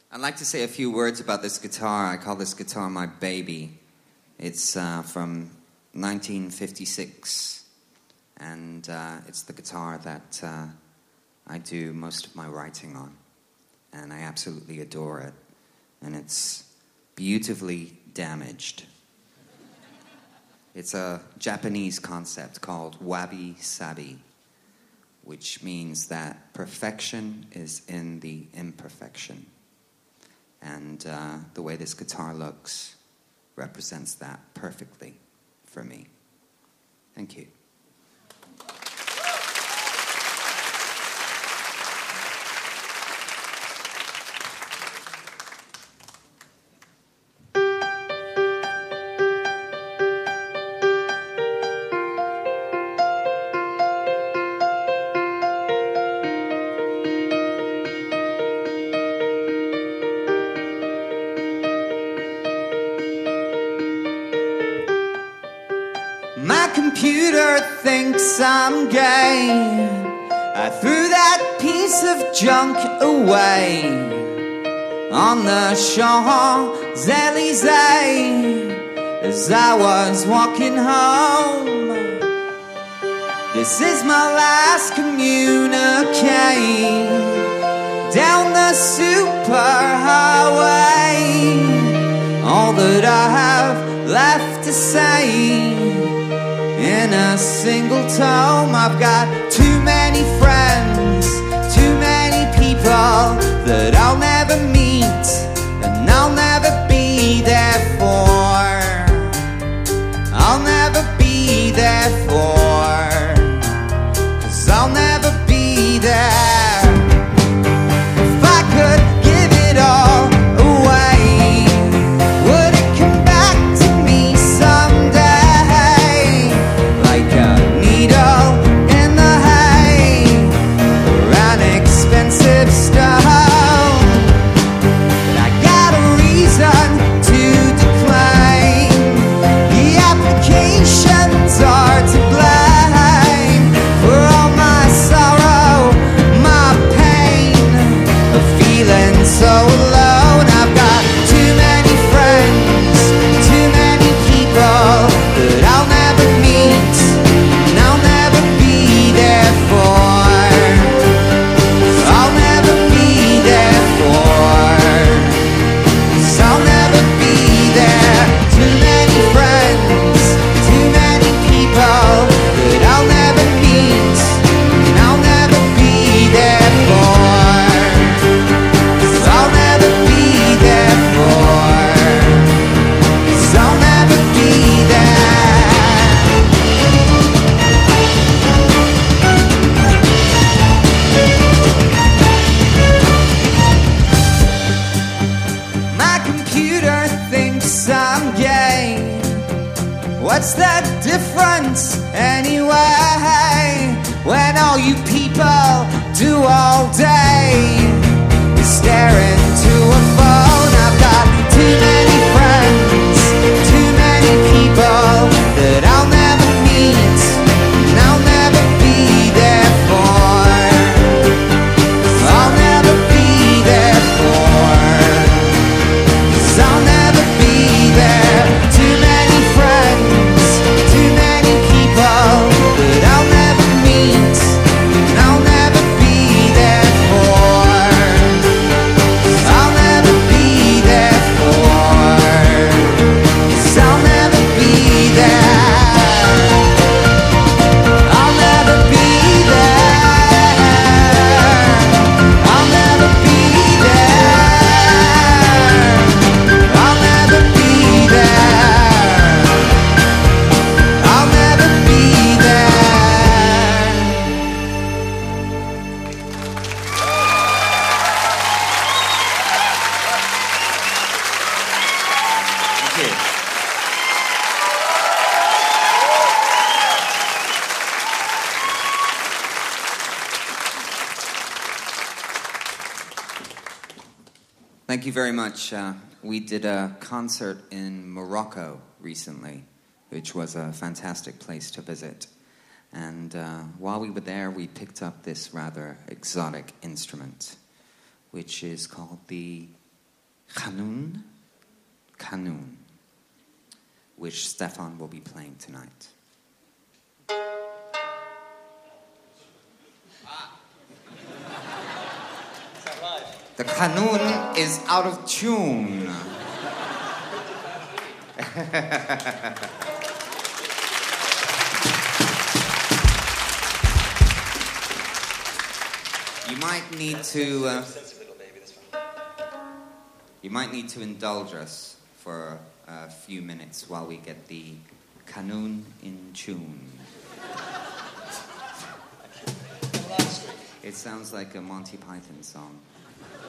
I'd like to say a few words about this guitar. I call this guitar my baby. It's from 1956, and it's the guitar that I do most of my writing on, and I absolutely adore it, and it's beautifully damaged. It's a Japanese concept called wabi-sabi, which means that perfection is in the imperfection. And the way this guitar looks represents that perfectly for me. Thank you. My computer thinks I'm gay. I threw that piece of junk away on the Champs-Elysees as I was walking home. This is my last communique down the superhighway. All that I have left to say in a single tome. I've got too many friends, too many people that I'll never meet and I'll never be there for. I'll never be there for, 'cause I'll never be there. If I could give it all away, would it come back to me someday? Like a needle in the hay or an expensive stone. But I got a reason to decline. The applications are to blame for all my sorrow, my pain, of feeling so alone. I've got too many friends, too many people that I'll never meet and I'll never be there for. I'll never be there for, 'cause I'll never be there. Too many friends, too many people that I'll never meet and I'll never be there for. 'Cause I'll never be there for, 'cause I'll never be there. My computer thinks I'm gay. What's the difference anyway? When all you people do all day is stare into a phone. I've got too many friends, too many people that I'll never meet and I'll never be there for. I'll never be there for, 'cause I'll never be there. Too many friends, too many people that I'll never meet and I'll never be there for. I'll never be there for, 'cause I'll never be there. I'll never be there. I'll never be there. I'll never be there. I'll never be there. Thank you. Thank you very much. We did a concert in Morocco recently, which was a fantastic place to visit. And while we were there, we picked up this rather exotic instrument, which is called the Kanun, Kanun, which Stefan will be playing tonight. The Kanun is out of tune. You might need to indulge us for a few minutes while we get the Kanun in tune. It sounds like a Monty Python song.